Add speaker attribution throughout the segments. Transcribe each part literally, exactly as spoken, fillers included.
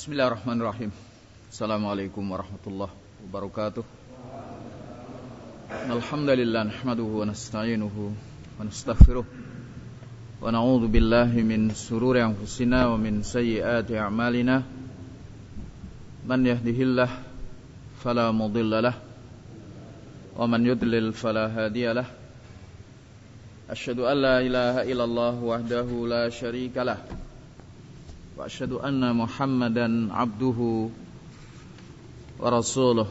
Speaker 1: Bismillahirrahmanirrahim. Assalamualaikum warahmatullahi wabarakatuh. Alhamdulillah nahmaduhu wa nasta'inuhu wa nastaghfiruh wa na'udzu billahi min shururi anfusina wa min sayyiati a'malina. Man yahdihillahu fala mudilla lahu wa man yudlil fala hadiya lahu. Asyhadu an la ilaha illallah wahdahu la syarika lah. Wa asyhadu anna Muhammadan abduhu wa rasuluh.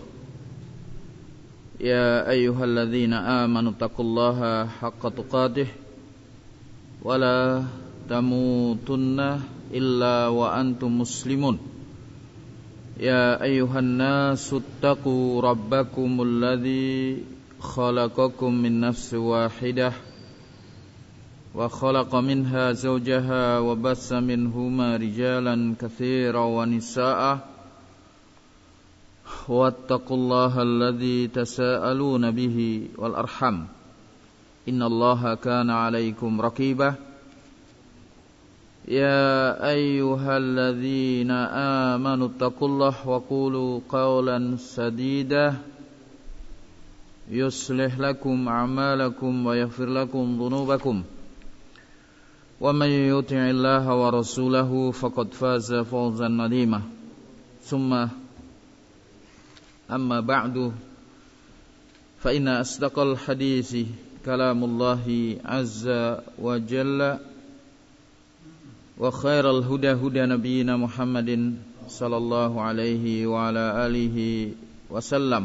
Speaker 1: Ya ayyuhalladzina amanu taqullaha haqqa tuqatih wa la tamutunna illa wa antum muslimun. Ya ayyuhan nasu taqu rabbakumul ladzi khalaqakum min nafsin wahidah wa khalaqa minha zawjaha wa bassa minhuma rijalan katsiran wa nisaa'a wattaqullaha alladzi tasaaluna bihi wal arham innallaha kana 'alaikum raqiba. Ya ayyuhalladzina amanu taqullaha wa qulu qawlan sadida yuslih lakum a'malakum wa yaghfir lakum dhunubakum. Wa man yuti'illaha wa rasulahu faqad faza fawzan 'azima. Tsumma amma ba'du fa inna asdaqal hadisi kalamullahi azza wa jalla wa khairal huda huda nabiyyina Muhammadin sallallahu alaihi wa ala alihi wasallam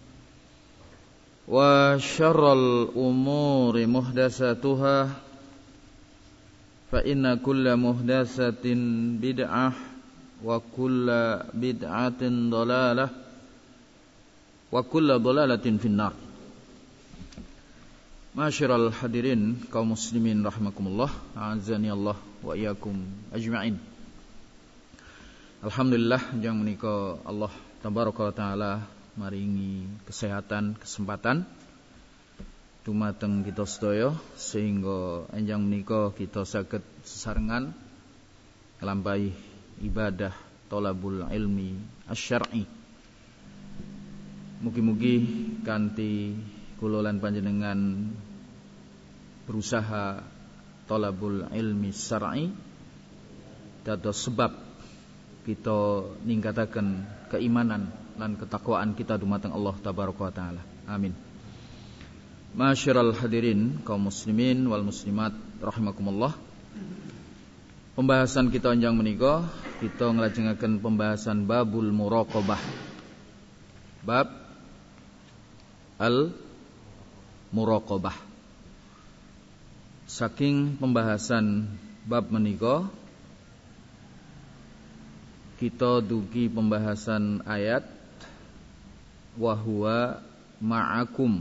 Speaker 1: wa syarral umuri muhdatsatuha fa inna kulla muhdatsatin bid'ah wa kulla bid'atin dhalalah wa kulla dhalalatin finnar. Ma'asyiral hadirin kaum muslimin rahimakumullah, a'azzani Allah wa iyyakum ajma'in. Alhamdulillah jang menika Allah tabaraka wa taala maringi kesehatan, kesempatan dumateng kita sedaya sehingga enjang menika kita saged sesarengan nglampahi ibadah thalabul ilmi asy-syar'i. Mugi-mugi kanthi kula lan panjenengan berusaha thalabul ilmi syar'i dados sebab kita ningkataken keimanan lan ketakwaan kita dumateng Allah tabaraka wa taala. Amin. Ma'asyiral hadirin kaum muslimin wal muslimat rahimakumullah. Pembahasan kita enjang menika kita nglajengaken pembahasan babul muraqabah. Bab al muraqabah. Saking pembahasan bab menika kita dugi pembahasan ayat wa huwa ma'akum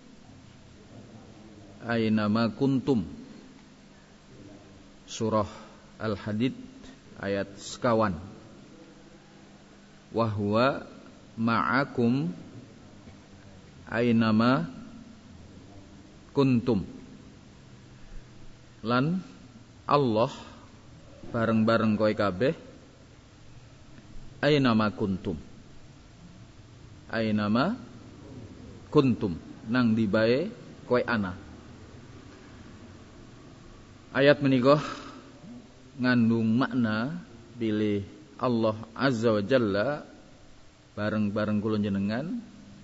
Speaker 1: aynama kuntum. Surah Al-Hadid ayat sekawan. Wa huwa ma'akum aynama kuntum. Lan Allah bareng-bareng kowe kabeh aynama kuntum. Aynama kuntum nang dibae kowe ana. Ayat menika ngandung makna bilih Allah azza wa jalla bareng-bareng kula jenengan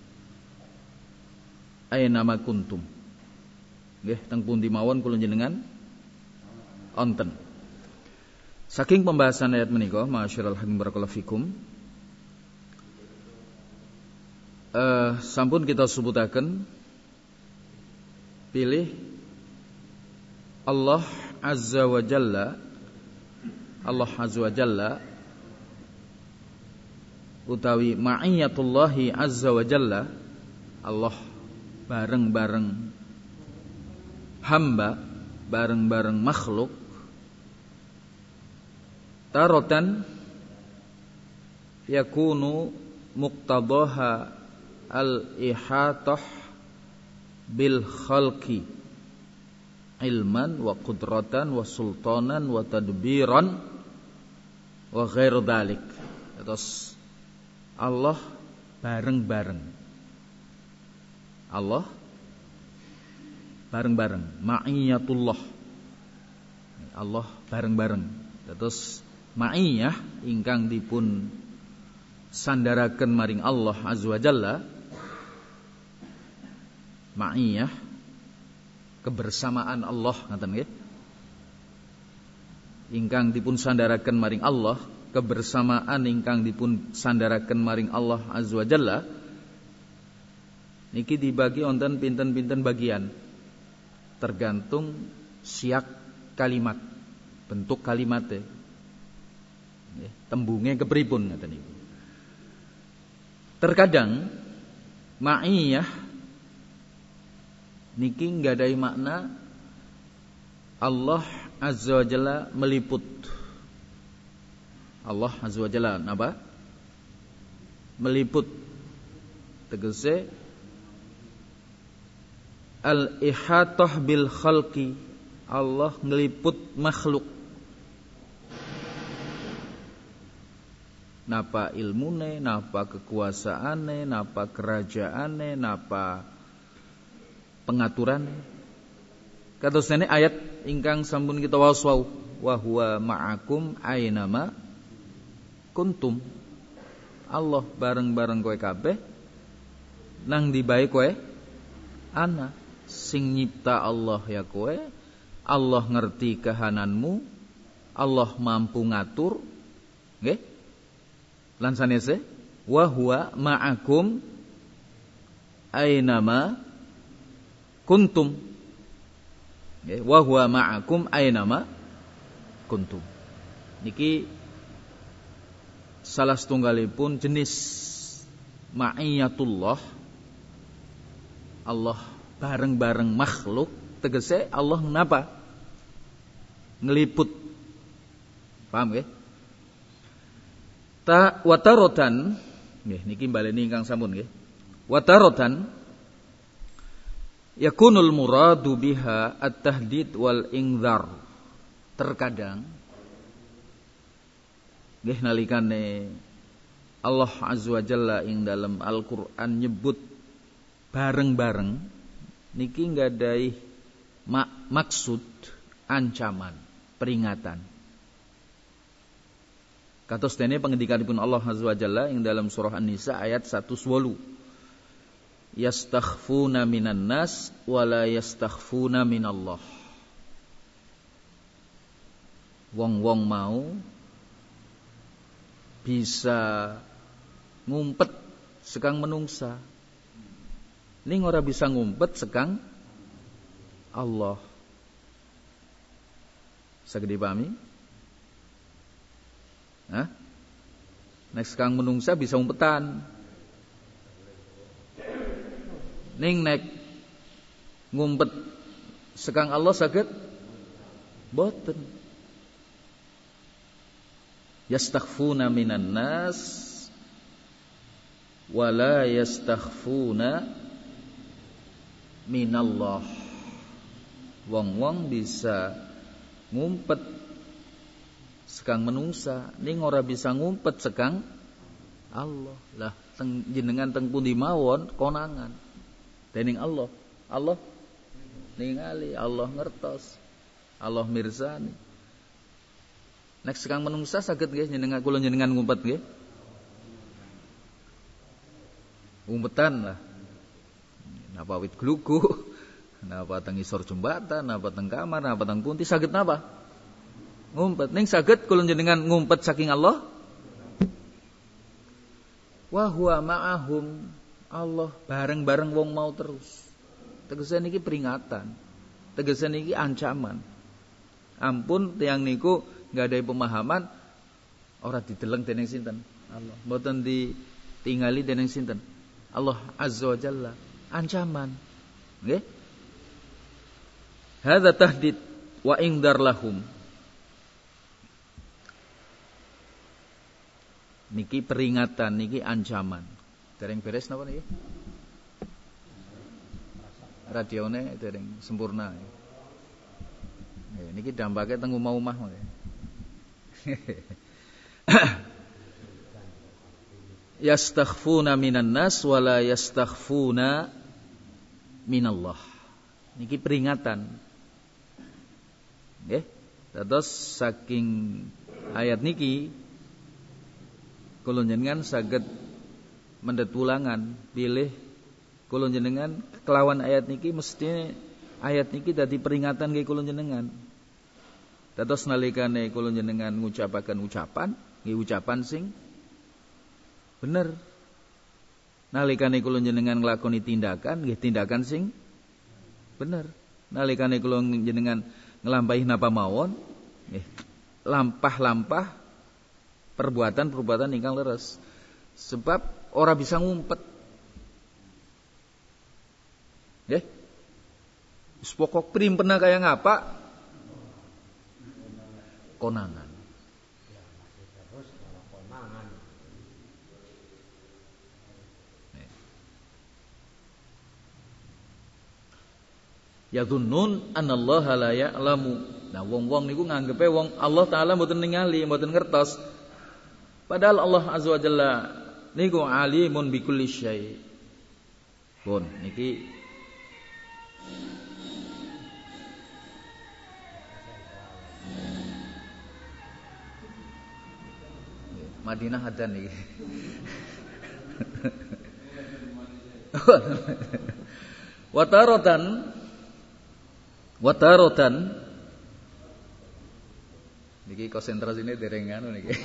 Speaker 1: aynama kuntum. Nggih teng pundi mawon kula jenengan onten. Saking pembahasan ayat menika ma'asyiral hadirin barakallahu fikum, uh, sampun kita sebutaken pilih Allah azza wa jalla Allah azza wa jalla utawi ma'iyatullahi azza wa jalla, Allah bareng-bareng hamba, bareng-bareng makhluk. Tarotan yakunu muqtadaha al-ihatah bil khalqi ilman wa qudratan wa sultanan wa tadbiran wa ghair dhalik. Terus Allah bareng-bareng. Allah bareng-bareng, ma'iyatullah. Allah bareng-bareng. Terus ma'iyah ingkang dipun sandaraken maring Allah azza wa jalla. Ma'iyah kebersamaan Allah ngaten nggih. Ingkang dipun sandaraken maring Allah, kebersamaan ingkang dipun sandaraken maring Allah azza wa jalla niki dibagi wonten pinten-pinten bagian tergantung siak kalimat, bentuk kalimatnya, tembungnya kepripun ngaten niku. Terkadang ma'iyah niki nggadahi makna Allah azza wa jalla meliput. Allah azza wa jalla napa? Meliput. Tegese al-ihatah bil khalqi, Allah ngeliput makhluk. Napa ilmune, napa kekuasaane, napa kerajaane, napa pengaturane. Kados dene ayat ingkang sampun kita waos wau, wa huwa ma'akum ainama kuntum. Allah bareng-bareng kowe kabeh nang ndi bae kowe ana. Sing nyipta Allah ya kowe, Allah ngerti kahananmu, Allah mampu ngatur, nggih. Lan sanese wa huwa ma'akum ainama kuntum. Nggih, wa huwa ma'akum ainama kuntum. Niki salah setunggalipun jenis ma'iyatullah. Allah bareng-bareng makhluk, tegese Allah napa? Ngeliput. Paham nggih? Ta watarotan, nggih niki baleni ingkang sampun nggih. Watarotan yakunul muradu biha at-tahdid wal ingdhar. Terkadang nggih nalikane Allah azza wa jalla ing dalam Al-Qur'an nyebut bareng-bareng niki nggadahi mak maksud ancaman, peringatan. Kados dene pangendikanipun Allah azza wa jalla ing dalam surah An-Nisa ayat seratus delapan. Yastakhfuna minan nas wala yastakhfuna minallah. Wong-wong mau bisa ngumpet sekang menungsa, ning ora bisa ngumpet sekang Allah. Saged dipahami? Hah? Nek sekang menungsa bisa umpetan. Ning nek ngumpet sekang Allah saged boten. Yastakhfuna minan nas wala yastakhfuna minallah. Wong-wong bisa ngumpet sekang menungsa, ning ora bisa ngumpet sekang Allah. Lah teng, jenengan teng pundi mawon konangan dening Allah. Allah ningali, Allah ngertos, Allah mirsani. Nek sekang menungsa saged nggih jenengan kula jenengan ngumpet nggih? Umpetan lah. Napa wit glugu, napa teng isor jembatan, napa teng kamar, napa teng punti saged napa? Ngumpet. Ning saged kula jenengan ngumpet saking Allah. Wa huwa ma'ahum. Allah bareng-bareng wong mau terus. Tegese niki peringatan. Tegese niki ancaman. Ampun tiyang niku nggadahi pemahaman ora dideleng dening sinten? Allah. Mboten ditingali dening sinten? Allah azza wa jalla. Ancaman. Nggih? Hadza tahdid wa ingdar lahum. Niki peringatan, niki ancaman. Dereng beres napa niki? Radione dereng sempurna. Niki dampake teng omah-omah. yastakhfuna minan nas wala yastakhfuna minallah. Niki peringatan. Nggih. Dados saking ayat niki kula njenengan saged mendhet wulangan pilih kula njenengan kelawan ayat niki mesti ayat niki dadi peringatan nggih kula njenengan. Dados nalikane kula njenengan ngucapaken ucapan, nggih ucapan sing bener. Nalikane kula njenengan nglakoni tindakan, nggih tindakan sing bener. Nalikane kula njenengan nglampahi napa mawon, nggih lampah-lampah perbuatan-perbuatan ingkang leres. Sebab ora bisa ngumpet. Nggih. Wis pokok primpena kaya ngapa? Konangan. Yadhunnun anallaha la ya'lamu. Nah, wong-wong niku nganggepe wong Allah taala mboten ningali, mboten ngertos. Padahal Allah azza wa jalla niku alimun bikulli syai'. Pun niki Madinah adzan niki. Wataratan Wataratan niki konsentrasine dereng anu niki.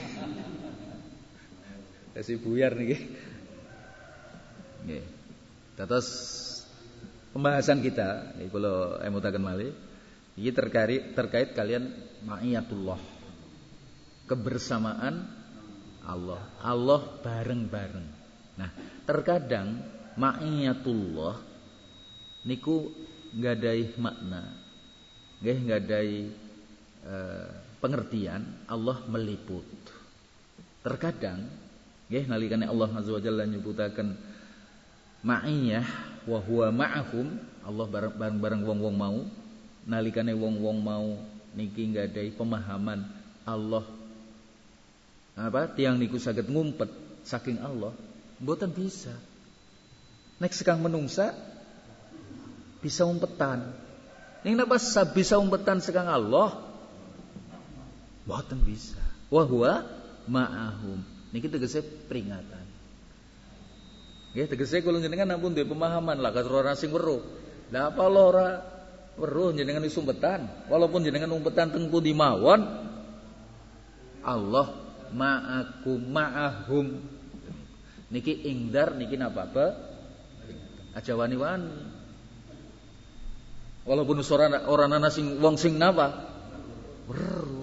Speaker 1: Dadi buyar niki. Nggih. Dados pembahasan kita iki kula emutaken malih iki terkait terkait kalian ma'iyatullah. Kebersamaan Allah. Allah bareng-bareng. Nah, terkadang ma'iyatullah niku nggadahi makna, nggih nggadahi e, pengertian Allah meliput. Terkadang nggih nalikane Allah azza wa jalla nyebutaken ma'iyah wa huwa ma'ahum, Allah bareng-bareng wong-wong mau, nalikane wong-wong mau niki nggadahi pemahaman Allah apa tiang niku saged ngumpet saking Allah, mboten bisa. Nek sekang menungsa bisa umpetan. Ning napa bisa umpetan sekang Allah? Mboten bisa. Wa huwa ma'ahum. Niki tegese peringatan. Nggih tegese kula njenengan ampun duwe pemahaman lah karo ora sing weruh. Lah apa lho ora weruh njenengan wis umpetan, walaupun jenengan umpetan teng pundi mawon Allah ma'akum ma'ahum. Niki ingdar niki napa apa? Aja wani-wani. Walaupun ora ora ana sing wong sing napa? Weruh.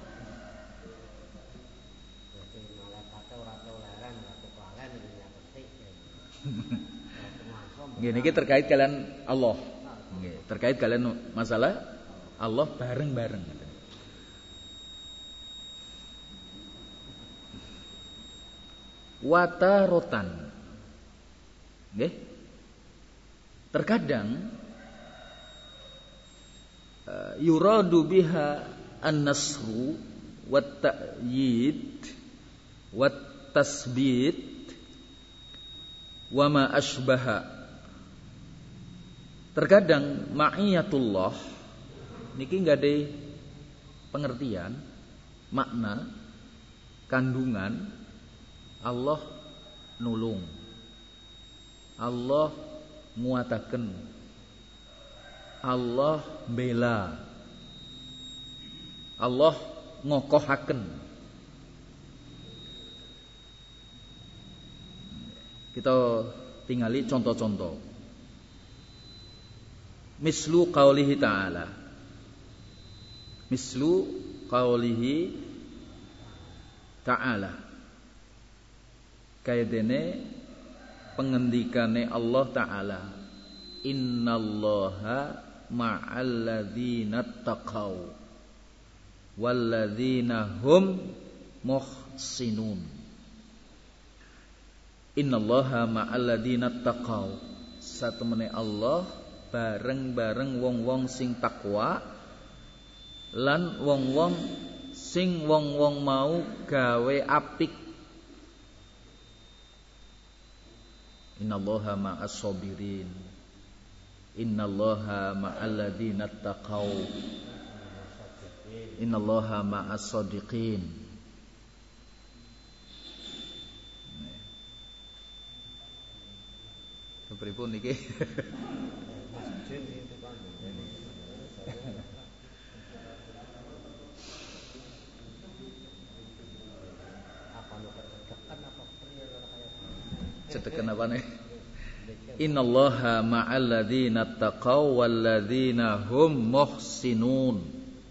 Speaker 1: Nggih niki terkait kalian Allah. Nggih, terkait kalian masalah Allah bareng-bareng. Watarotan. Nggih. Terkadang uh, yuradu biha an-nasru wat ta'yid wat tasbit wa ma asbaha. Terkadang ma'iyatullah niki enggak ada pengertian, makna, kandungan Allah nulung, Allah nguataken, Allah bela, Allah ngokohaken. Kita tingali contoh-contoh. Mislu qaulihi ta'ala. Mislu qaulihi ta'ala. Kaidene pengendikane Allah Ta'ala. Innallaha ma'al ladzina taqaw wal ladzina hum muhsinun. Innallaha ma'al ladzina taqaw. Satemene Allah bareng-bareng wong-wong sing takwa lan wong-wong sing wong-wong mau gawe apik. Innallaha ma'as sabirin. Innallaha ma'al ladzina taqaw. Innallaha ma'as shadiqin. Kepripun niki? Cetekan apa nih? Innallaha ma'al ladzina taqaw wal ladzina hum muhsinun.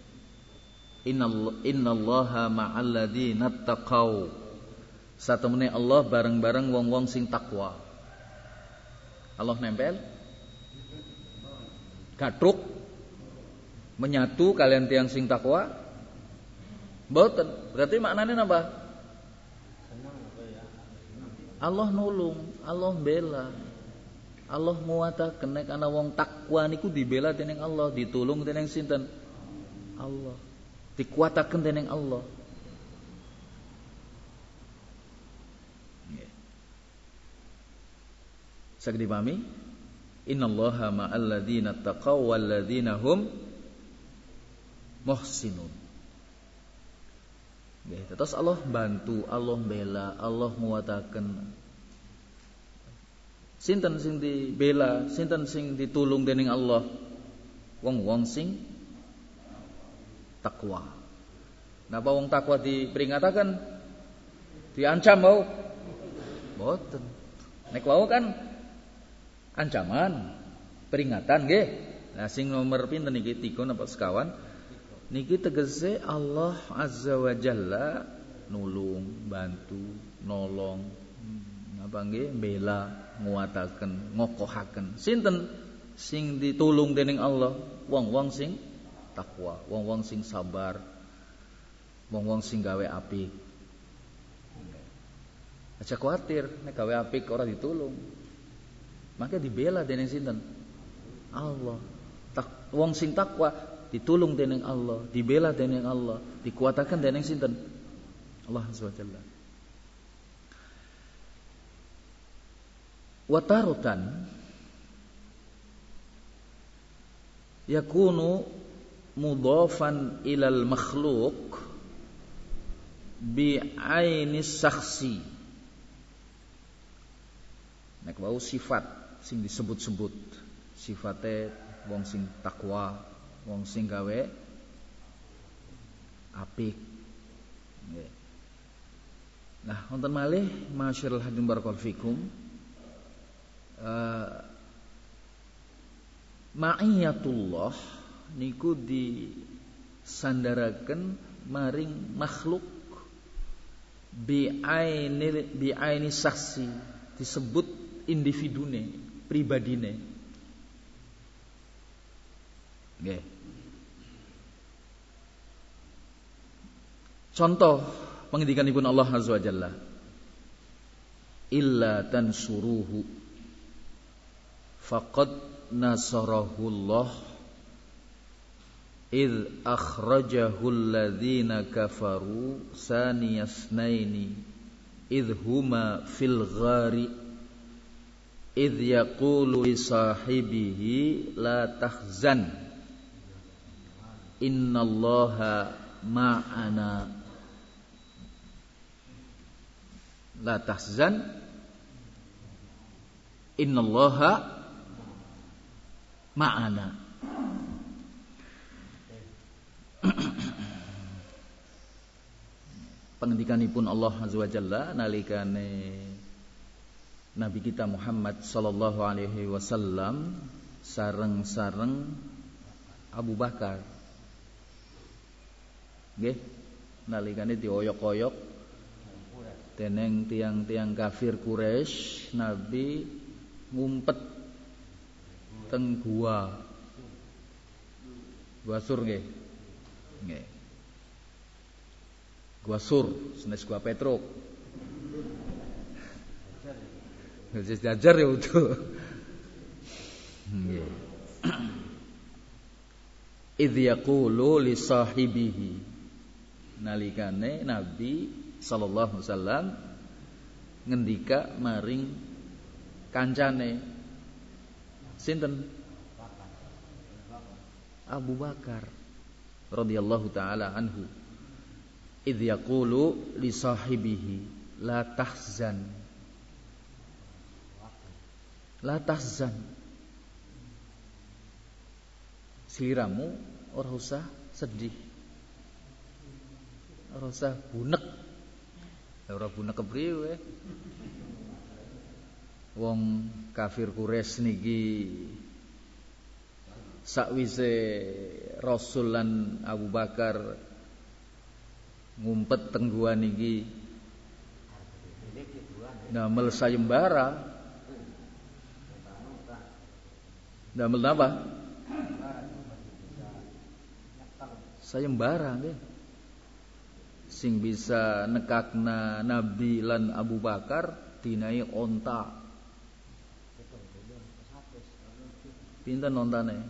Speaker 1: Innallaha ma'al ladzina taqaw. Satemene Allah bareng-bareng wong-wong sing takwa. Allah nempel gatruk menyatu kalian tiang sing takwa. Mboten. Berarti maknanya napa? Allah nulung, Allah bela. Allah nguwataken nek ana wong takwa niku dibela dening Allah, ditulung dening sinten? Allah. Dikuataken dening Allah. Saged dipahami? Innallaha ma'al ladzina taqaw wal ladzina hum muhsinun. Nggih, terus Allah bantu, Allah bela, Allah nguwataken. Sinten sing dibela, sinten sing ditulung dening Allah? Wong-wong sing takwa. Napa wong takwa diperingatkan? Diancam mau? Mboten. Nek wau kan ancaman, peringatan nggih. Nah sing nomor pinten niki tiga napa sekawan? Niki tegese Allah Azza wa Jalla nulung, bantu, nolong, apa nggih, bela, nguataken, ngokohaken. Sinten sing ditulung dening Allah? Wong-wong sing takwa, wong-wong sing sabar, wong-wong sing gawe apik. Aja kuatir nek gawe apik ora ditulung. Maka dibela dening sinten? Allah. Tak, wong sing takwa ditulung dening Allah, dibela dening Allah, dikuatakan dening sinten? Allah Subhanahu wa taala. Wa tarutan yakunu mudhafan ilal makhluq bi aini saksi. Nek wau sifat sing disebut-sebut, sifate wong sing takwa, wong sing gawe apik. Nggih. Nah, wonten malih masyarul hadirin barakallahu fikum. Uh, Ma'iyatullah niku disandaraken maring makhluk bi aini bi aini saksi, disebut individune, pribadine. Nggih. Contoh pengendikanipun Allah Azza wa Jalla, illa tansuruhu faqad nasarahullah id akhrajahu alladhina kafaru saniyasnaini id huma fil ghari id yaqulu li sahibihi la tahzan innallaha ma'ana. La tahzan innallaha ma'ana. Pengendikanipun Allah Azza wa Jalla nalikane Nabi kita Muhammad sallallahu alaihi wasallam sareng-sareng Abu Bakar. Nggih, nalikane dioyok-oyok dening tiang-tiang kafir Quraisy, Nabi ngumpet teng gua. Gua Sur nggih. Nggih. Gua Sur, senes gua Petruk. Wis jajar ya utuh. Nggih. Idz yaqulu li sahibihi. Nalikane Nabi sallallahu alaihi wasallam ngendika maring kancane sinten? Abu Bakar radhiyallahu taala anhu. Idh yaqulu li sahibihi la tahzan. La tahzan. Sliramu ora usah sedih. Ora usah bunek. Ora bunek kepriye. Wong kafir Quraisy niki sakwise Rasul lan Abu Bakar ngumpet teng gua niki damel sayembara. Damel apa? Sayembara nggih. Sing bisa nekakna Nabi lan Abu Bakar dinai onta. Pinten ontane?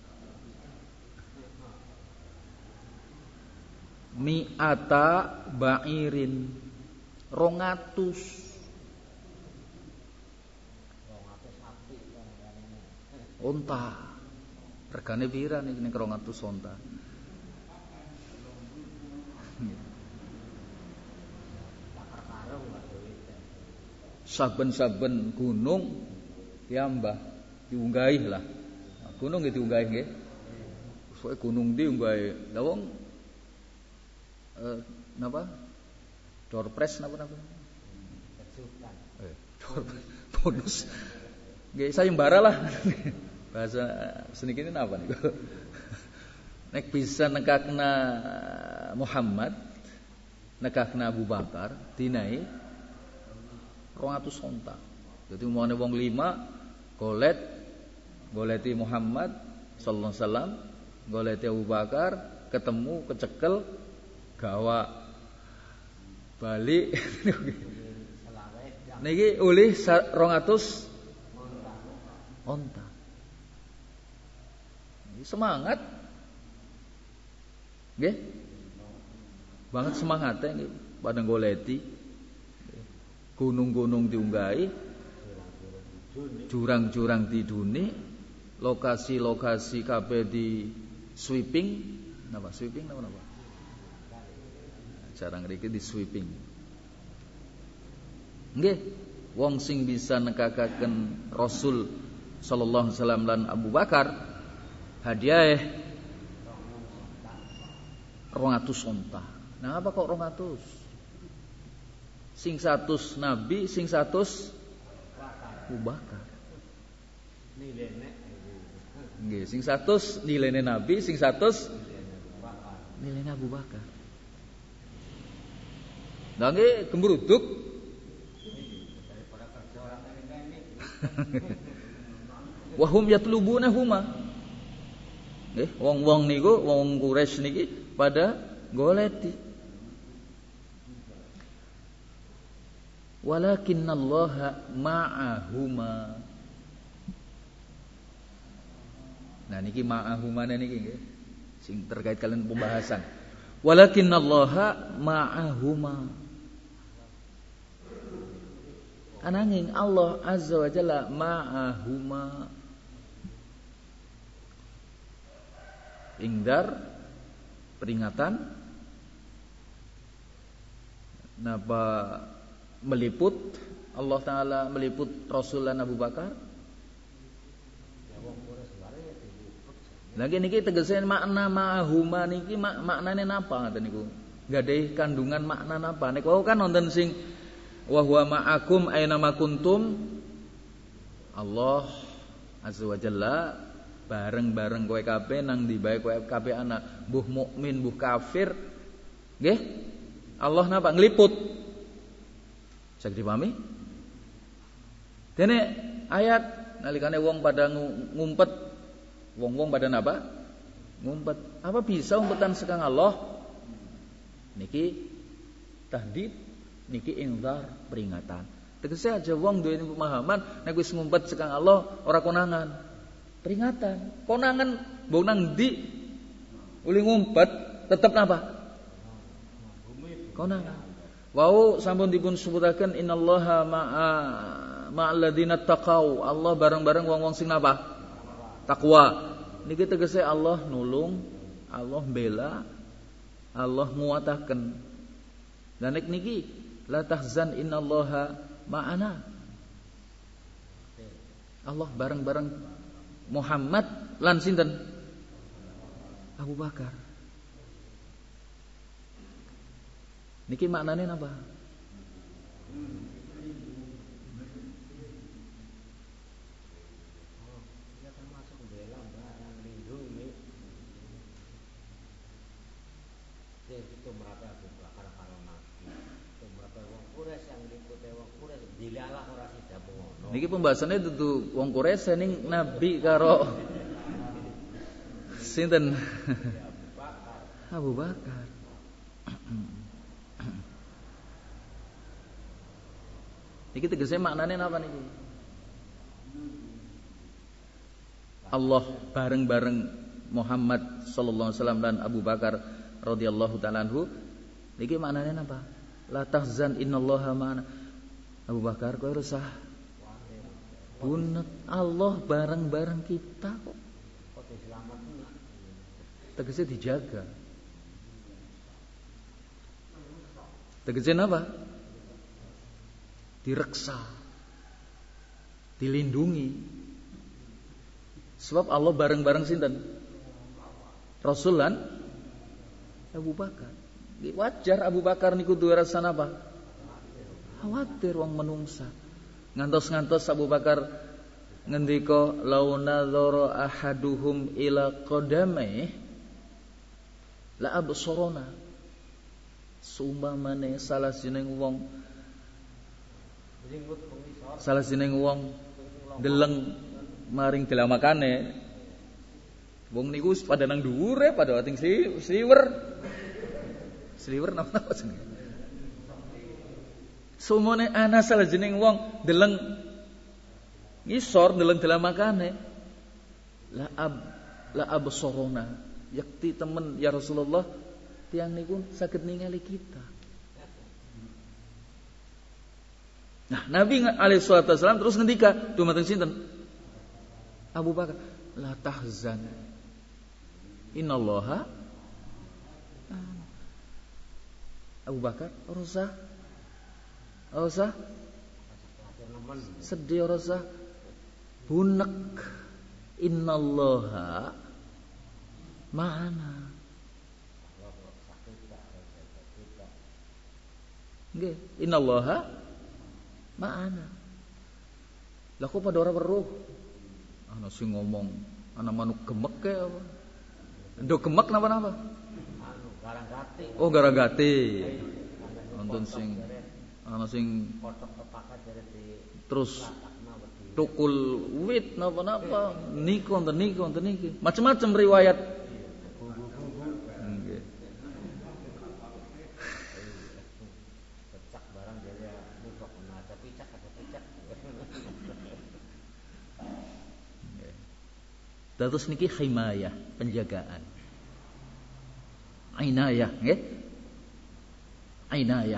Speaker 1: Mi'ata ba'irin rongatus. Onta. Regane pira niki nek rongatus onta? Saben-saben gunung ya mbah diunggahi lah. Gunung nggih diunggahi nggih. Soale gunung ndi unggahi. Lah wong eh napa? Doorpress napa-napa? Eh, bonus. Nggih sayembara lah. Bahasa seni kene napa niku? Nek bisa nekakna Muhammad, nekakna Abu Bakar, dinai rong atus onta. Dadi umane wong lima golet goleti Muhammad sallallahu alaihi wasallam, goleti Abu Bakar, ketemu kecekel gawa balik. Niki ulih rong atus onta. Semangat. Nggih? Banget semangatnya nggih pada goleti. Gunung-gunung diunggahi, jurang-jurang diduni, lokasi-lokasi kabeh di sweeping, napa sweeping napa napa? Cara ngriki di sweeping. Nggih, wong sing bisa nekakaken Rasul sallallahu alaihi wasallam lan Abu Bakar hadiah rong atus onta. Nah, apa kok rong atus? Sing satus Nabi, sing satus Abu Bakar. Nggih, sing satus nilene Nabi, sing satus nilene Abu Bakar. Lah nggih gembruduk. Wa hum yatlubunahuma. Nggih, wong-wong niku, wong Quraisy niki pada goleti. Walakinnallaha ma'ahuma. Nah niki ma'ahuma niki nggih sing terkait kalian pembahasan. Walakinnallaha ma'ahuma. Ananging Allah azza wa jalla ma'ahuma. Ingdar peringatan napa meliput Allah Ta'ala meliput Rasul dan Abu Bakar. Lagi niki tegese makna ma'ahuma niki mak maknane napa ngoten niku? Gadhahi kandungan makna napa? Nek wau kan wonten sing wa huwa ma'akum aina ma kuntum. Allah Azza wa Jalla bareng-bareng kowe kabeh nang ndi bae kowe kabeh ana, mbuh mukmin, mbuh kafir. Nggih? Allah napa ngliput. Saged dipahami? Dene ayat nalikane wong pada ngumpet, wong-wong pada napa? Ngumpet. Apa bisa umpetan sekang Allah? Niki tahdid, niki inzar, peringatan. Tegese aja wong duwe pemahaman nek wis ngumpet sekang Allah ora konangan. Peringatan. Konangan mbok nang ndi? Uli ngumpet tetep napa? Konangan. Wau sampun dipun sebutaken innallaha ma'a ma'alladzina taqau. Allah bareng-bareng wong-wong sing napa? Takwa. Niki tegese Allah nulung, Allah bela, Allah nguataken. Lan nek niki la tahzan innallaha ma'ana. Allah bareng-bareng Muhammad lan sinten? Abu Bakar. Niki maknane napa? Niki pembahasannya dudu wong Quraisy ning Nabi karo sinten? Abu Bakar. Niki tegese maknane napa niki? Allah bareng-bareng Muhammad sallallahu alaihi wasallam dan Abu Bakar radhiyallahu taala anhu. Niki maknane napa? La tahzan innallaha ma'ana. Abu Bakar kowe resah. Bunet Allah bareng-bareng kita kok. Tegese dijaga. Tegese apa? Direksa. Dilindungi. Sebab Allah bareng-bareng sinten? Rasul lan Abu Bakar. Wajar Abu Bakar niku duwe rasa napa? Khawatir wong menungsa. Ngantos-ngantos Abu Bakar ngendika law nadzara ahaduhum ila qadamai la absarona. Sumpamane salah sining wong salah sining wong deleng maring delamakane wong niku pada nang dhuwure pada wating sliwer sliwer napa jenenge sumone ana salah jeneng wong deleng ngisor deleng delamakane la ab la absarona yakti temen ya Rasulullah tiang niku saged ningali kita. Nah, Nabi alaihi salatu wasallam terus ngendika dumateng sinten? Abu Bakar, la tahzan. Innallaha Abu Bakar, ora usah. Ora usah. Sedih ora usah. Bunek. Innallaha ma'ana. Nggih, innallaha ma'ana. Lah kok padha ora weruh? Ana sing ngomong, ana manuk gemek kae apa? Nduk gemek napa-napa? Anu, garang-gati. Oh, garang-gati. Wonten sing ana sing terus tukul wit napa-napa. Niku wonten niku wonten niki. Macam-macam riwayat. Nggih. Cecak barang dhewe mutok ana tapi cak ada cecak. Dados niki himayah, penjagaan. Ainayah, nggih. Ainayah.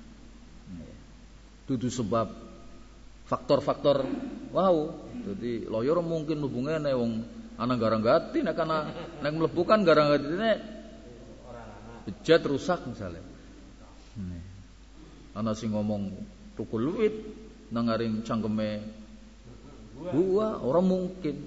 Speaker 1: Dudu sebab faktor-faktor wow. Jadi lawyer mungkin hubungane wong ana garang-gati nek ana nek mlebu kan garang-gatine bejat rusak misalnya. Ana sing ngomong tukul wit nang ngaring cangkeme buah, ora mungkin.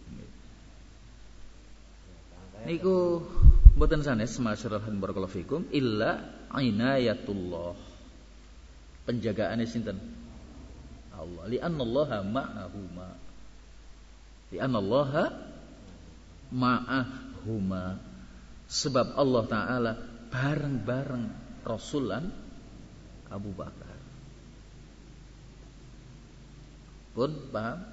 Speaker 1: Niku mboten sanes masyarakat barakallahu fikum illa inayatullah. Penjagaane sinten? Allah. Li annallaha ma'ahuma. Li annallaha ma'ahuma. Sebab Allah taala bareng-bareng Rasulan Abu Bakar. Pun paham?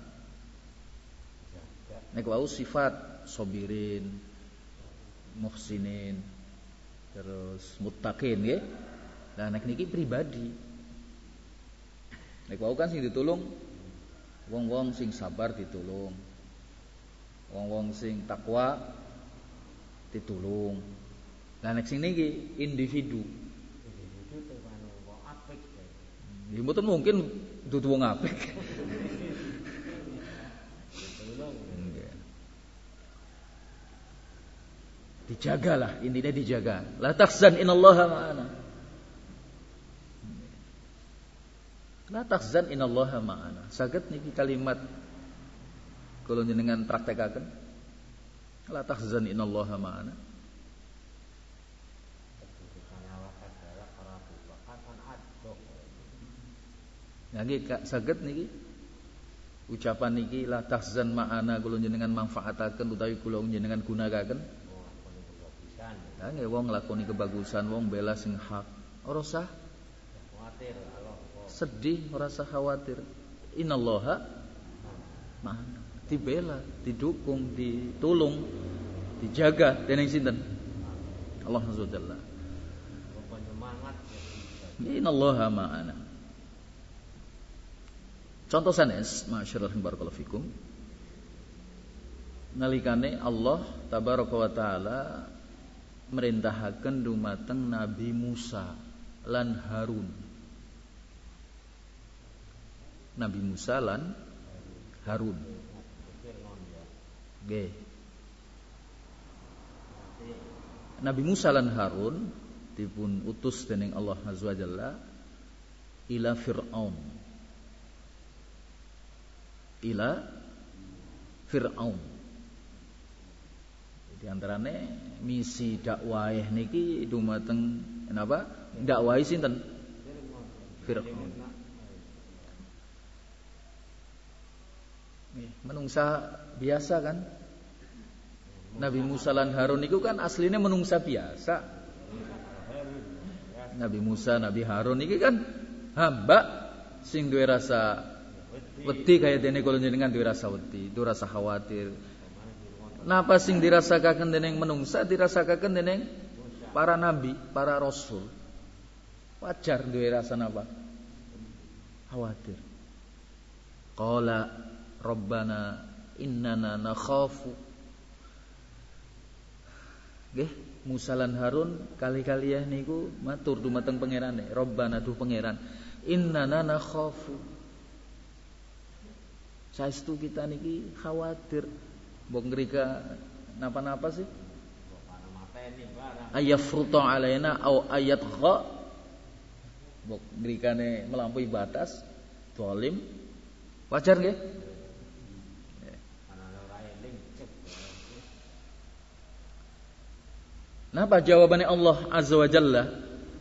Speaker 1: Nek wau sifat sobirin, muhsinin, terus muttaqin nggih. Lah nek niki pribadi. Nek wau kan sing ditulung wong-wong sing sabar ditulung. Wong-wong sing takwa ditulung. Lah nek sing niki individu. Individu teh wong apik. Nggih mboten mungkin dudu wong apik. Dijagalah, intinya dijaga. La tahzan innallaha ma'ana. La tahzan innallaha ma'ana. Saged niki kalimat kula jenengan praktekaken. La tahzan innallaha ma'ana. Nggih saged niki ucapan niki la tahzan ma'ana kula jenengan manfaataken utawi kula jenengan gunakaken. Lah nggih wong nglakoni kebagusan, wong bela sing hak. Ora usah khawatir, sedih, ora usah khawatir. Innallaha ma'ana. Dibela, didukung, ditulung, dijaga dening sinten? Allah Azza wa Jalla. Innallaha ma'ana. Contoh sanes, masyaallah barakallahu fikum. Nalikane Allah tabaraka wa taala merintahaken dumateng Nabi Musa lan Harun. Nabi Musa lan Harun. Nggih. Nabi Musa lan Harun dipun utus dening Allah Azza wa Jalla ila Fir'aun. Ila Fir'aun. Di antarane misi dakwah niki dumateng napa? Dakwahi sinten? Fir'aun. Menungsa biasa kan? Nabi Musa lan Harun niku kan aslinya menungsa biasa. Nabi Musa, Nabi Harun niki kan hamba sing duwe rasa wedi kaya dene kula jenengan duwe rasa wedi, duwe rasa khawatir. Napa sing dirasakaken dening menungsa dirasakaken dening para nabi, para rasul. Wajar duwe rasa napa? Khawatir. Qala Rabbana innana nakhafu. Nggih, Musa lan Harun kali-kali niku matur dumateng pangerane, Rabbana duh pangeran, innana nakhafu. Saestu kita niki khawatir. Mbok ngrika napa-napa sih? Ayafruta alaina au ayat gha. Mbok ngrikane melampaui batas, zalim. Wajar nggih? Napa jawabannya Allah Azza wa Jalla?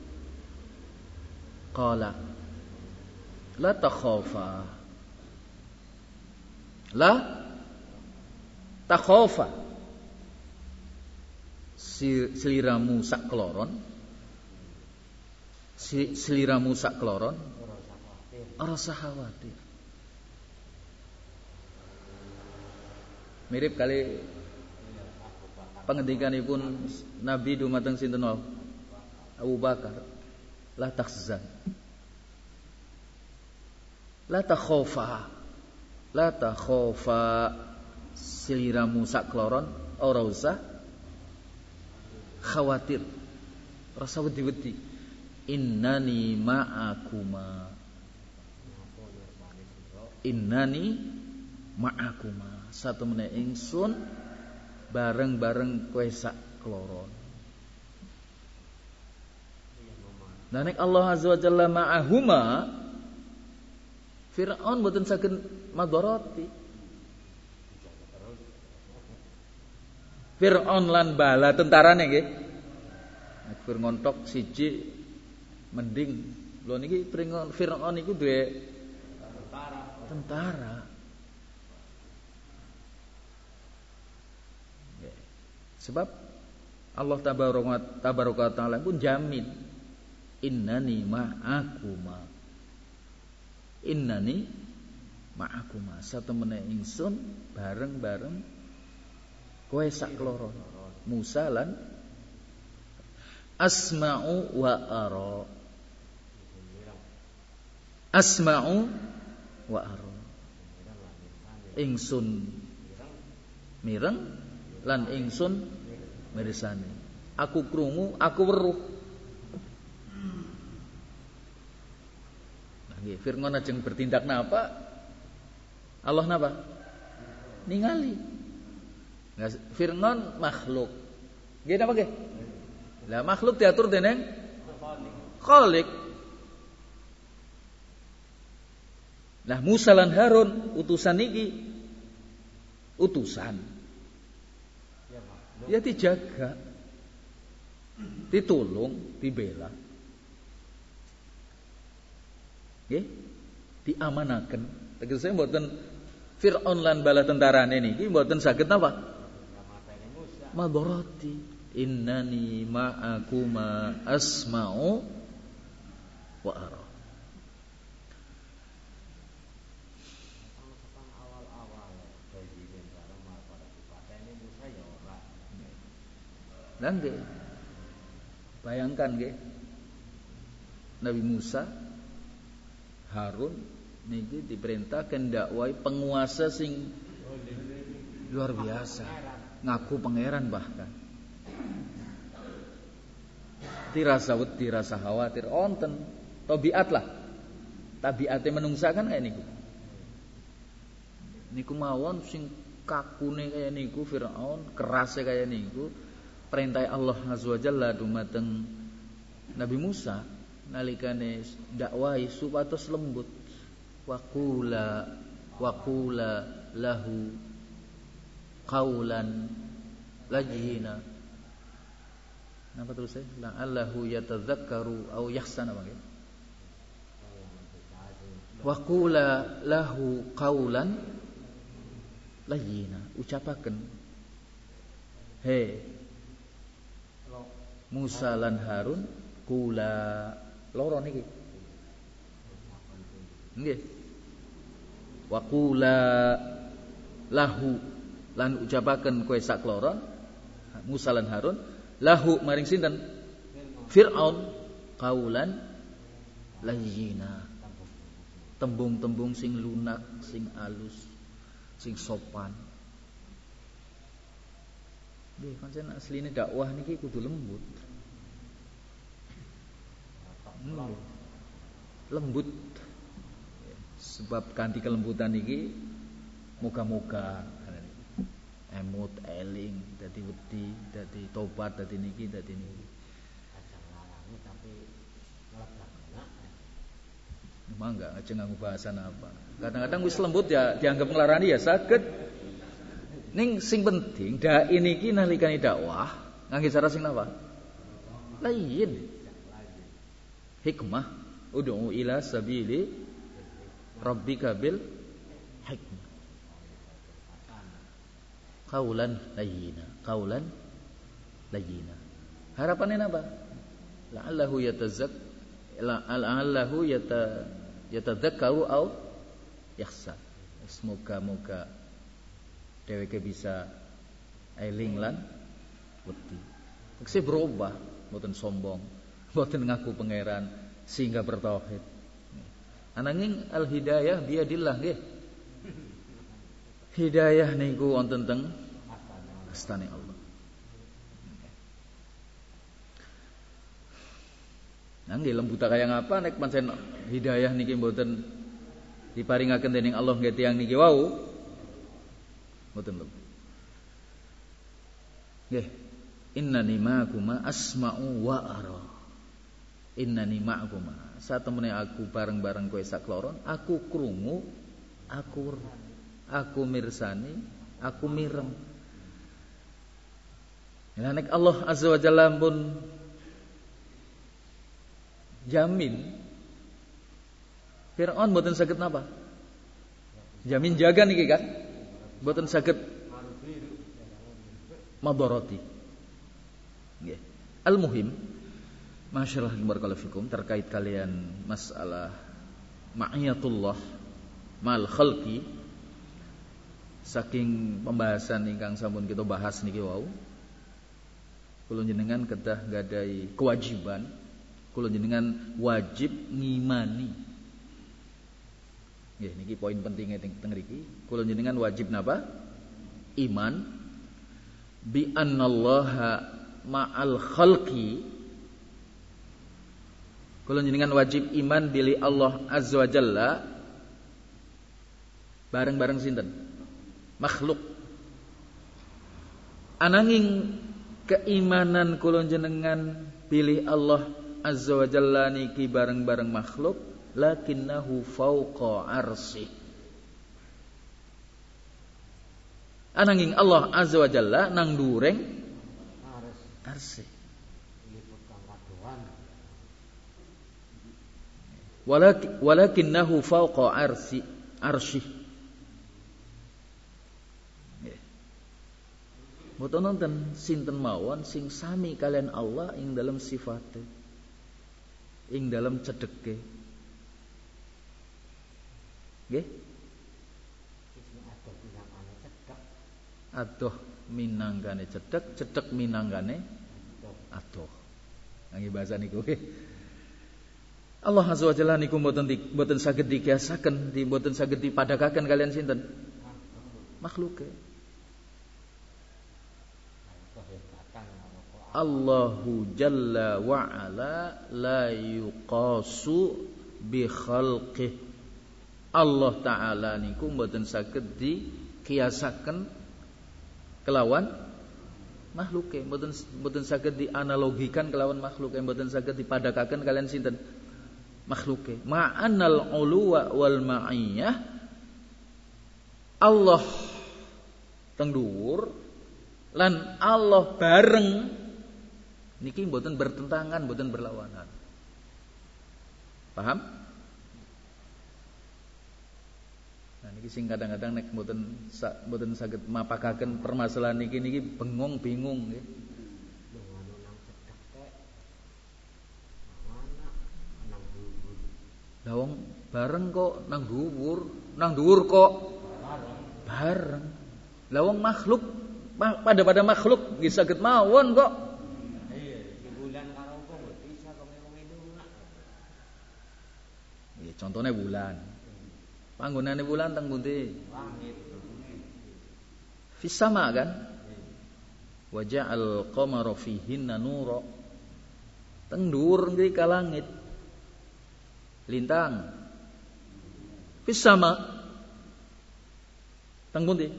Speaker 1: Qala la takhafa. La takhafa. Seliramu sak kloron. Seliramu sak kloron. Ora usah khawatir. Mirip kali pengendikanipun Nabi dumateng sinten Abu Bakar, la tahzan, la takhafa, la takhafa, siliramu sakloron ora usah khawatir, rasa wedi-wedi. Innani ma'akuma, innani ma'akuma, satu meneh ingsun bareng-bareng kowe sak kloron. Nah nek Allah Azza wa Jalla ma'ahuma, Fir'aun mboten saged madharati. Fir'aun lan bala tentarane nggih. Nek Fir'aun tok siji mending. Lho niki Fir'aun niku duwe tentara. Tentara. Sebab Allah tabaraka taala pun jamin innani ma'akuma, innani ma'akuma, satemene ingsun bareng-bareng kowe sak kloron. Musa lan asma'u wa ara, asma'u wa ara, ingsun mireng lan ingsun mirsani. Aku krungu, aku weruh. Nah, nggih, Fir'aun ajeng bertindak napa? Allah napa? Ningali. Nah, Fir'aun makhluk. Nggih napa nggih? Lah makhluk diatur dening Khalik. Nah Musa lan Harun utusan niki utusan. Ya dijaga, ditolong, dibela. Nggih, diamanaken. Tegese mboten Fir'aun lan bala tentarane niki mboten saged napa? Madharati. Innani ma'akuma asma'u wa ara. Dan nggih, bayangkan nggih, Nabi Musa, Harun niki diperintahkan dakwai penguasa sing luar biasa, ngaku pangeran bahkan. Dirasa wedi, dirasa khawatir, onten tabiat lah, tabiate menungsa kan kayak niku. Niku mawon sing kakune kaya niku Firaun, kerase kaya niku. Perintah Allah Azza wa Jalla dumateng Nabi Musa nalikane dakwai supados lembut. Waqula waqula lahu qaulan layyina. Napa terus saya? La'allahu yatadzakkaru aw yakhsana apa gitu. Waqula lahu qaulan layyina. Ucapaken. He Musa lan Harun kula loro niki. Nggih. Wa kula lahu lan ucapaken kowe sak loro Musa lan Harun lahu maring sinten? Fir'aun qaulan layyina. Tembung-tembung sing lunak, sing alus, sing sopan. Nggih, pancen asline dakwah niki kudu lembut. Hmm. Lembut. Sebab kanthi kelembutan niki muga-muga emut eling dadi wedi, dadi tobat, dadi niki, dadi niki. Tapi memang enggak ajeng nganggo bahasan apa. Kadang-kadang wis lembut ya dianggap nglarani ya saged. Ning sing penting dai niki nalikane dakwah ngangge cara sing napa? Lain. Hikmah, ud'u ila sabili rabbika bil hikmah. Qaulan layyina, qaulan layyina. Harapannya apa? La'allahu yatazak la'allahu yata yatadzakkaru au yakhsha. Semoga-moga dheweke bisa eling lan wedi. Tekse berubah, mboten sombong, mboten ngaku pangeran sehingga bertauhid. Ananging al hidayah biadillah nggih. Hidayah niku wonten teng astane Allah. Nangge lembuta kaya ngapa nek pancen hidayah niki mboten diparingaken dening Allah nggih tiyang niki wau. Mboten lembut. Nggih. Innani ma'akuma asma'u wa ara. Innani ma'akuma. Satemene aku bareng-bareng kowe sakloron, aku krungu, aku aku mirsani, aku mireng. Ya nek Allah Azza wa Jalla pun jamin Fir'aun mboten saged napa? Jamin jaga niki kan? Mboten saged madharati. Nggih. Al-muhim masyaallah barakallahu fikum terkait kalian masalah ma'iyatullah mal khalqi saking pembahasan ingkang sampun kita bahas niki wau kula jenengan kedah gadai kewajiban kula jenengan wajib ngimani. Nggih niki poin pentingnya teng mriki. Kula jenengan wajib napa? Iman bi annallaha ma'al khalqi Kula jenengan wajib iman bili Allah azza wa jalla bareng-bareng sinten? Makhluk. Ananging keimanan kula jenengan pilih Allah azza wa jalla niki bareng-bareng makhluk, lakinnahu fauqa arsy. Ananging Allah azza wa jalla nang dureng arsy. Walakin walakinnahu fauqa arsy arsy. Mboten nonton sinten mawon sing sami kalian Allah ing dalam sifate, ing dalam cedeke. Nggih? Adoh minanggane cedek, cedek minanggane adoh. Nggih bahasa niku nggih. Allah azza wa jalla niku mboten mboten saged dikiasaken, mboten saged dipadakaken kalian sinten? Makhluke. Allahu jalla wa ala la yuqasu bi khalqih. Allah taala niku mboten saged dikiasaken kelawan makhluke, mboten mboten saged dianalogikan kelawan makhluke, mboten saged dipadakaken kalian sinten? Makhluke. Ma'anal uluwa wal ma'iyah. Allah teng dhuwur lan Allah bareng niki mboten bertentangan, mboten berlawanan. Paham? Nah niki sing kadang-kadang nek mboten mboten saged mapakaken permasalahan niki niki bengong bingung nggih. Lawang bareng kok nang dhuwur, nang dhuwur kok bareng. Lawang makhluk pada pada makhluk nggih saged mawon kok. Nggih contone bulan. Panggonane bulan teng pundi? Langit. Fis sama kan? Wa ja'al qamara fihinna nura. Teng dhuwur nggih ka langit. Lintang fis sama teng pundi?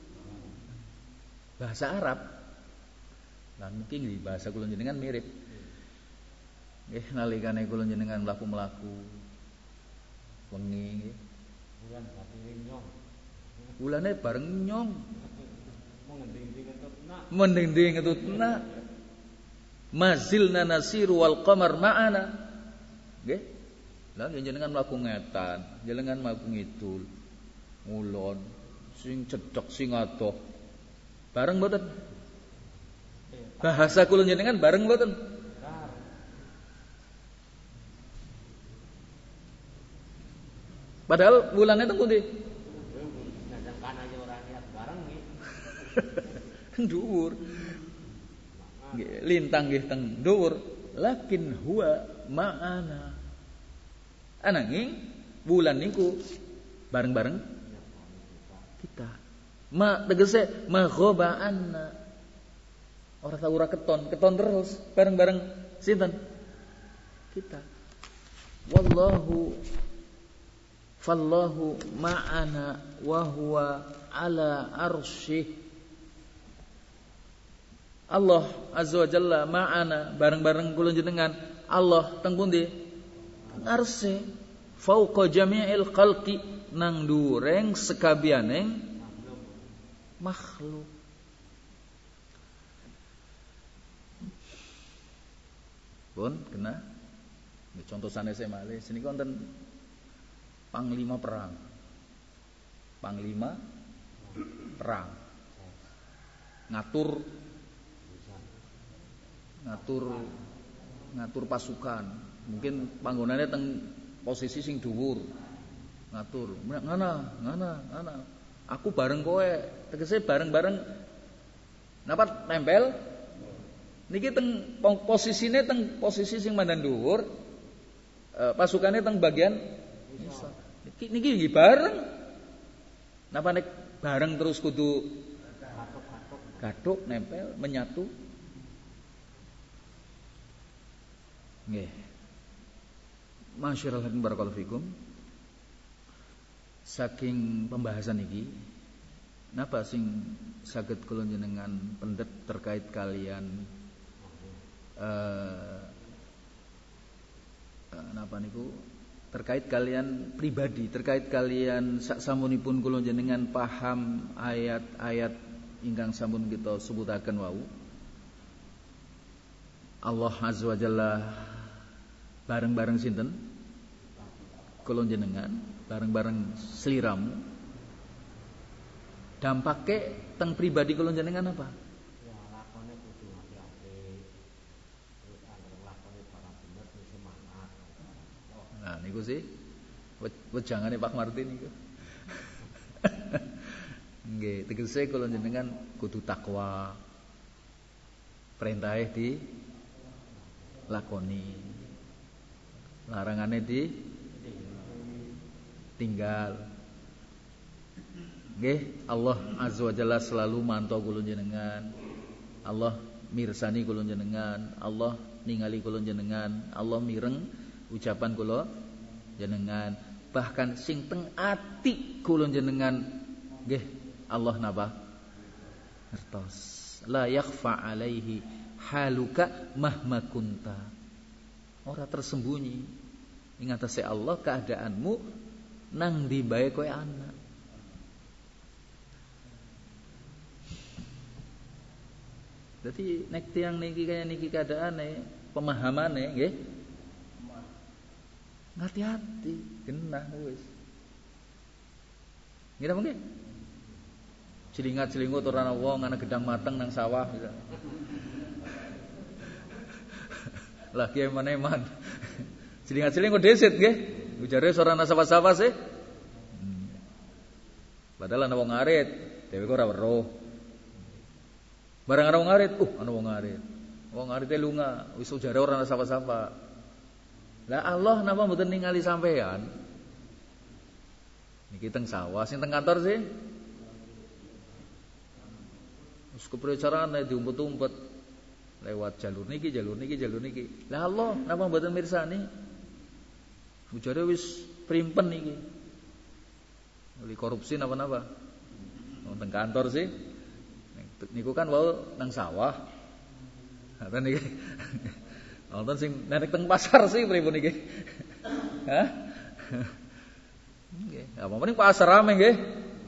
Speaker 1: Bahasa Arab. Lah mungkin di bahasa kula jenengan mirip. Nggih nalikane kula jenengan mlaku-mlaku wengi nggih. Bulan batine nyong. Bulane bareng nyong. Mending-ding ngetutna. Mending-ding ngetutna. Mazilna nasiru wal qamar ma'ana. Nggih. Lah jenengan mlaku ngetan, jenengan mlaku ngidul, ngulon, sing cedhek sing adoh. Bareng mboten? Bahasa kula jenengan bareng mboten? Padahal bulannya teng pundi? Nang kana yo ora niat bareng nggih. Teng dhuwur. Nggih, lintang nggih teng dhuwur, lakin huwa ma'ana. Ananging bulan niku bareng-bareng kita. Ma tegese ma ghaba anna. Ora tau ora keton, keton terus bareng-bareng sinten? Kita. Wallahu fallahu ma'ana wa huwa ala arsyih. Allah azza wa jalla ma'ana bareng-bareng kula jenengan. Allah teng pundi? Arsy fauqa jami'il khalqi nang dureng sekabianeng makhluk. Pun kena contoh sanese malih sini wonten panglima perang. Panglima perang. Ngatur ngatur ngatur pasukan. Mungkin panggonane teng posisi sing dhuwur. Ngatur, ngana, ngana, ngana. Aku bareng kowe, tegese bareng-bareng napa nempel. Niki teng posisine teng posisi sing mandan dhuwur. E, pasukane teng bagian ngisor. Niki niki nggih bareng. Napa nek bareng terus kudu gathuk nempel menyatu. Nggih. Masyaallah barakallahu fikum. Saking pembahasan iki, napa sing saged kula njenengan pendet terkait kalian eh uh, napa niku terkait kalian pribadi, terkait kalian saksamunipun kula njenengan paham ayat-ayat ingkang sampun kita sebutaken wau. Allah Azza wa Jalla bareng-bareng sinten? Kula njenengan, bareng-bareng sliramu. Dampake teng pribadi kula njenengan apa?
Speaker 2: Ya lakone kudu ati-ati. Terus anggere lakone barang bener sing semangat.
Speaker 1: Nah niku sih wejangane Pak Martin niku. Nggih, tegese kula njenengan kudu takwa. Perintahe di lakoni. Larangane di tinggal. Nggih, Allah Azza wa Jalla selalu mantau kula njenengan. Allah mirsani kula njenengan, Allah ningali kula njenengan, Allah mireng ucapan kula njenengan. Bahkan sing teng ati kula njenengan nggih Allah napa? Ngertos. La yakhfa alaihi haluka mahma kunta. Ora tersembunyi ing atase Allah keadaanmu nang ndi bae kowe ana. Jadi nek tiyang niki kaya niki keadaane, pemahamane nggih. Hati-hati, genah wis. Ngira mungkin. Cilingat-cilingut ora ana wong ana gedang mateng nang sawah bisa. Lah kiye maneman. Cilingat-cilingut desit nggih. Ujare ora ana sapa-sapa sih. Hmm. Padahal ana wong ngarit, dhewe kok ora weruh. Barang ana wong ngarit, uh ana wong ngarit. Wong ngarite lunga, wis ujare ora ana sapa-sapa. Lah Allah napa mboten ningali sampean? Niki teng sawah, sing teng kantor sih. Wis kepriye carane diumpet-umpet lewat jalur niki, jalur niki, jalur niki. Lah Allah napa mboten mirsani? Ujare wis primpen niki. Oli korupsi napa-napa. Wong teng kantor sih. Niku kan wau nang sawah. Ngaten niki. Wonten sing nek teng pasar sih pripun niki? Hah? Nggih, apa meneh pasar rame nggih.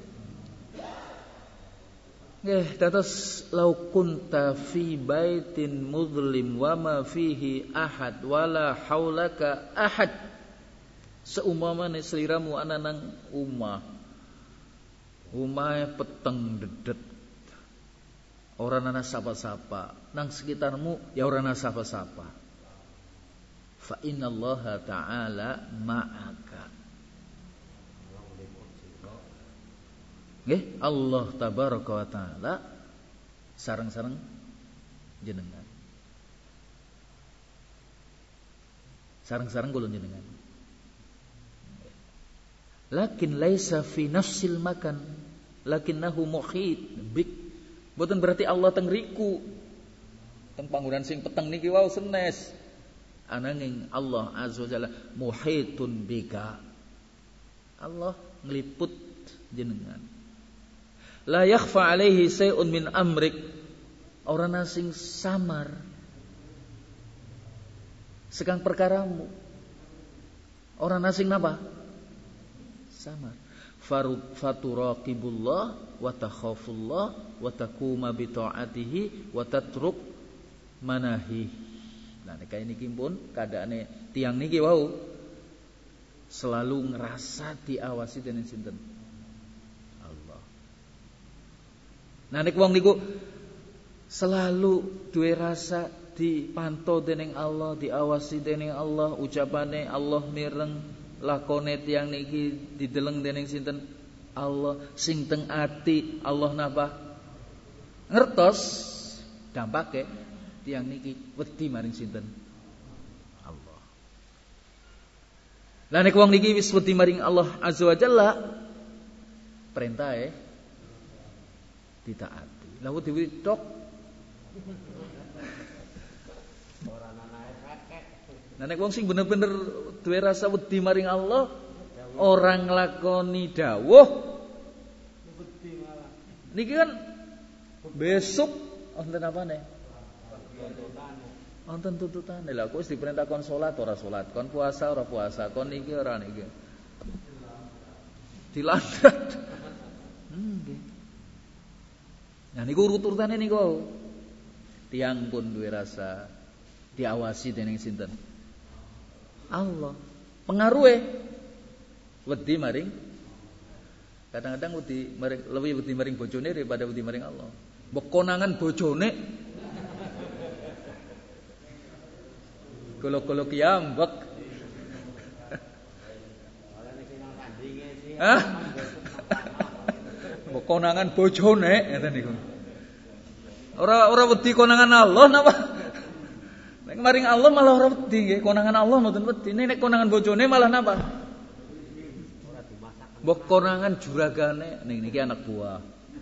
Speaker 1: Nggih, dados lau kunta fi baitin mudlim wa ma fihi ahad wala haulaka ahad. Seumpamane sliramu ana nang umah. Umahe peteng dedet. Ora ana sapa-sapa, nang sekitarmu ya ora ana sapa-sapa. Fa innallaha ta'ala ma'aka. Nggih, Allah tabaraka wa taala sareng-sareng jenengan. Sareng-sareng kula jenengan. Lakin laisa fi nafsil makan, lakinnahu muhit bik. Mboten berarti Allah teng riku. Teng panggonan sing peteng niki wau senes. Ananging Allah azza wajalla muhitun bika. Allah ngliput jenengan. La yakhfa alaihi say'un min amrik. Ora ana sing samar. Sekang perkaramu. Ora ana sing napa? Samar. Faturaqibullah wa takhafullah wa taquma bi taatihi wa tatruk manahi. Nah nek niki pun keadaane tiang niki wau selalu ngerasa diawasi dening sinten? Allah. Nah nek wong niku selalu duwe rasa dipantau dening Allah, diawasi dening Allah, ucapane Allah mireng, lakone tiyang niki dideleng dening sinten? Allah. Sing teng ati Allah napa? Ngertos dampake tiyang niki wedi maring sinten? Allah. Lah nek wong niki wis wedi maring Allah azza wa jalla, perintahe ditaati. Lah wedi tok
Speaker 2: ora ana efek.
Speaker 1: Nah nek wong sing bener-bener duwe rasa wedi maring Allah, orang nglakoni dawuh
Speaker 2: Wedi malah.
Speaker 1: niki kan besok wonten apane?
Speaker 2: Tuntutane.
Speaker 1: Wonten tuntutane. Lah kok wis diperintah kon salat ora salat, kon puasa ora puasa, kon niki ora niki. Dilandat. Hmm, nggih. Nah niku urut-urutane niku. Tiang pun duwe rasa diawasi dening sinten? Allah. Pengaruhe wedi maring kadang-kadang wedi maring lebih wedi maring bojone daripada wedi maring Allah. Mbok konangan bojone golok-golok kiambek. Hah? Mbok konangan bojone ngeten niku. Ora ora wedi konangan Allah napa? Nek maring Allah malah ora wedi nggih, konangan Allah mboten wedi. Nek konangan bojone malah napa?
Speaker 2: Ora dimasak.
Speaker 1: Mbok konangan juragane ning niki anak buah.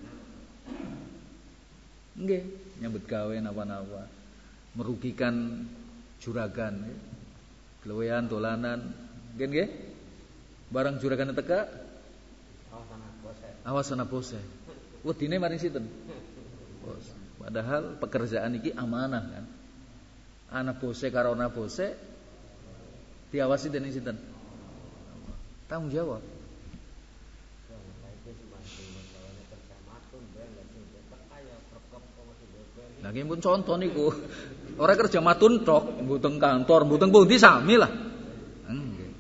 Speaker 1: Nggih, nyambut gawe napa-napa. Merugikan juragan nggih. Glewean dolanan, nggih nggih. Barang juragane teka,
Speaker 2: Awas anak bose.
Speaker 1: awas ana bose. Wedine maring sinten? Bos. Padahal pekerjaan iki amanah kan. Anak bose karo anak bose diawasi dening sinten? Tanggung jawab. Lah nggih pun contoh niku. Ora kerja matun tok, mboten kantor, mboten pundi sami lah. Nggih.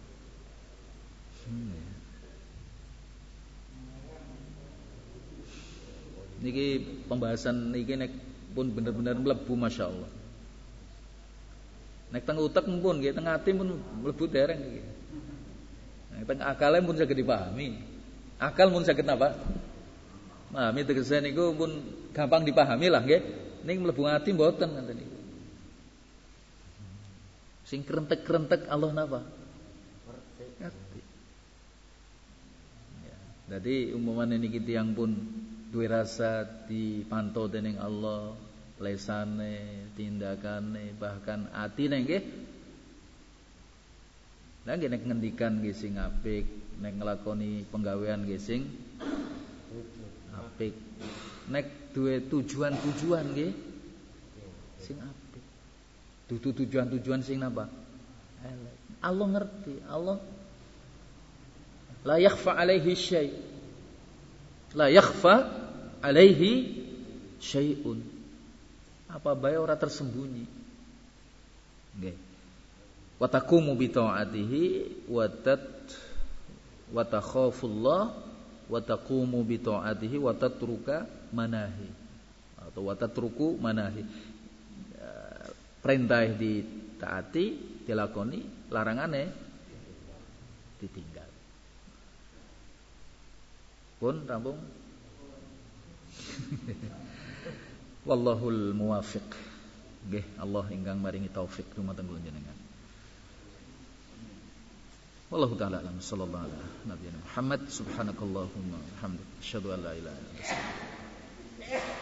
Speaker 1: Niki pembahasan niki nek pun bener-bener mlebu masyaallah. Nek teng utek pun nggih, teng ati pun mlebu dereng niki. Nek teng akale pun saged dipahami. Akal pun saged napa? Pahami tegese niku pun gampang dipahami lah nggih. Ning mlebu ati mboten ngoten niku. Sing krentek-krentek Allah napa? Ngerti. Ya, dadi umpamane niki tiyang pun duwe rasa dipantau dening Allah, lesane, tindakane, bahkan atine nggih. Lah nggih nek ngendikan nggih sing apik, nek nglakoni penggawean nggih sing apik. Nek duwe tujuan-tujuan nggih sing apik. Dudu tujuan-tujuan sing napa? Elek. Allah ngerti, Allah la yakhfa alaihi syai'. La yakhfa alaihi syai'un. Apa bae ora tersembunyi. Nggih. Wa taqumu bi ta'atihi wa tat wa takhafullah wa taqumu bi ta'atihi wa tatruka manahi. Atau wa tatruku manahi. Perintah ditaati, dilakoni, larangane ditinggal. Pun rampung. Wallahul muwafiq. Nggih, Allah ingkang maringi taufik dumateng kula njenengan. Wallahu taala alam sallallahu alaihi Muhammad subhanakallahumma hamdika asyhadu an la ilaha illa anta astaghfiruka